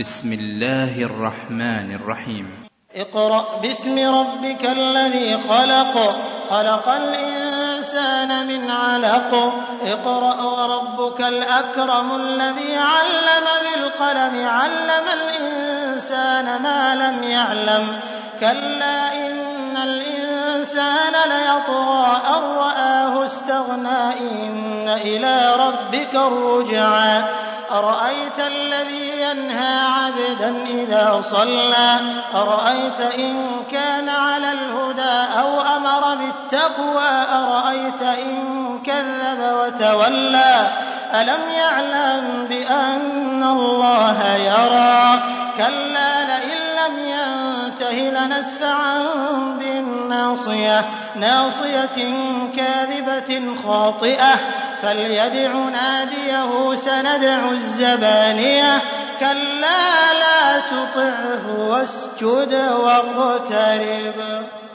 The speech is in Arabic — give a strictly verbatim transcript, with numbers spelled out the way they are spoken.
بسم الله الرحمن الرحيم. اقرأ باسم ربك الذي خلق خلق الإنسان من علق اقرأ وربك الأكرم الذي علم بالقلم علم الإنسان ما لم يعلم كلا إن الإنسان ليطغى أن رآه استغنى إن إلى ربك الرجعى أرأيت الذي ينهى عبدا إذا صلى أرأيت إن كان على الهدى أو أمر بالتقوى أرأيت إن كذب وتولى ألم يعلم بأن الله يرى كلا لئن لم ينته لنسفعا بالناصية ناصية كاذبة خاطئة فليدع ناديه سندع الزبانية كلا لا تطعه واسجد واقترب.